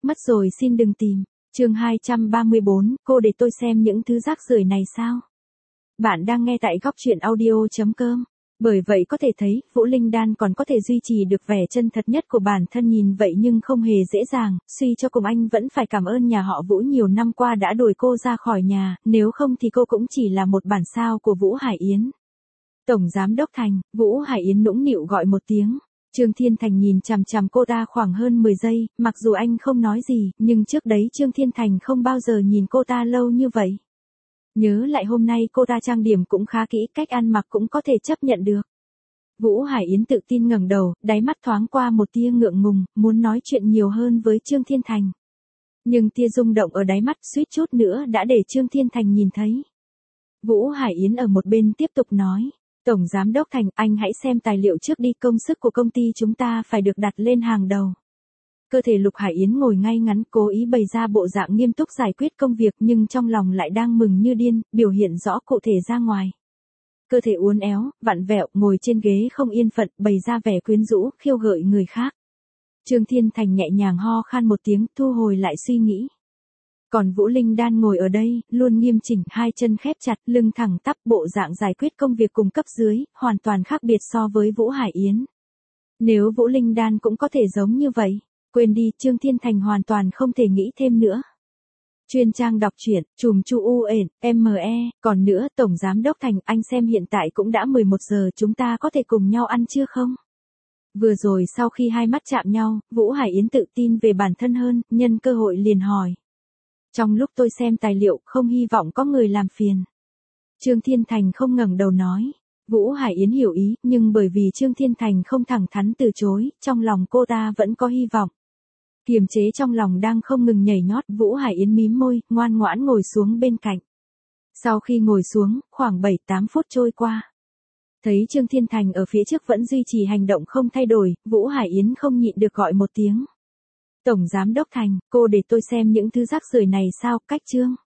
Mất rồi xin đừng tìm. Chương 234, cô để tôi xem những thứ rác rưởi này sao? Bạn đang nghe tại góc truyện audio.com. Bởi vậy có thể thấy, Vũ Linh Đan còn có thể duy trì được vẻ chân thật nhất của bản thân nhìn vậy nhưng không hề dễ dàng, suy cho cùng anh vẫn phải cảm ơn nhà họ Vũ nhiều năm qua đã đuổi cô ra khỏi nhà, nếu không thì cô cũng chỉ là một bản sao của Vũ Hải Yến. Tổng Giám Đốc Thành, Vũ Hải Yến nũng nịu gọi một tiếng. Trương Thiên Thành nhìn chằm chằm cô ta khoảng hơn 10 giây, mặc dù anh không nói gì, nhưng trước đấy Trương Thiên Thành không bao giờ nhìn cô ta lâu như vậy. Nhớ lại hôm nay cô ta trang điểm cũng khá kỹ, cách ăn mặc cũng có thể chấp nhận được. Vũ Hải Yến tự tin ngẩng đầu, đáy mắt thoáng qua một tia ngượng ngùng, muốn nói chuyện nhiều hơn với Trương Thiên Thành. Nhưng tia rung động ở đáy mắt suýt chút nữa đã để Trương Thiên Thành nhìn thấy. Vũ Hải Yến ở một bên tiếp tục nói. Tổng Giám Đốc Thành, anh hãy xem tài liệu trước đi, công sức của công ty chúng ta phải được đặt lên hàng đầu. Cơ thể Lục Hải Yến ngồi ngay ngắn, cố ý bày ra bộ dạng nghiêm túc giải quyết công việc nhưng trong lòng lại đang mừng như điên, biểu hiện rõ cụ thể ra ngoài. Cơ thể uốn éo, vặn vẹo, ngồi trên ghế không yên phận, bày ra vẻ quyến rũ, khiêu gợi người khác. Trương Thiên Thành nhẹ nhàng ho khan một tiếng, thu hồi lại suy nghĩ. Còn Vũ Linh Đan ngồi ở đây, luôn nghiêm chỉnh, hai chân khép chặt, lưng thẳng tắp, bộ dạng giải quyết công việc cùng cấp dưới, hoàn toàn khác biệt so với Vũ Hải Yến. Nếu Vũ Linh Đan cũng có thể giống như vậy, quên đi, Trương Thiên Thành hoàn toàn không thể nghĩ thêm nữa. Chuyên trang đọc truyện, chùm chu ME, còn nữa, Tổng Giám Đốc Thành, anh xem hiện tại cũng đã 11 giờ, chúng ta có thể cùng nhau ăn trưa không? Vừa rồi sau khi hai mắt chạm nhau, Vũ Hải Yến tự tin về bản thân hơn, nhân cơ hội liền hỏi. Trong lúc tôi xem tài liệu, không hy vọng có người làm phiền. Trương Thiên Thành không ngẩng đầu nói. Vũ Hải Yến hiểu ý, nhưng bởi vì Trương Thiên Thành không thẳng thắn từ chối, trong lòng cô ta vẫn có hy vọng. Kiềm chế trong lòng đang không ngừng nhảy nhót, Vũ Hải Yến mím môi, ngoan ngoãn ngồi xuống bên cạnh. Sau khi ngồi xuống, khoảng 7-8 phút trôi qua. Thấy Trương Thiên Thành ở phía trước vẫn duy trì hành động không thay đổi, Vũ Hải Yến không nhịn được gọi một tiếng. Tổng Giám Đốc Thành, cô để tôi xem những thứ rác rưởi này sao, cách Trương.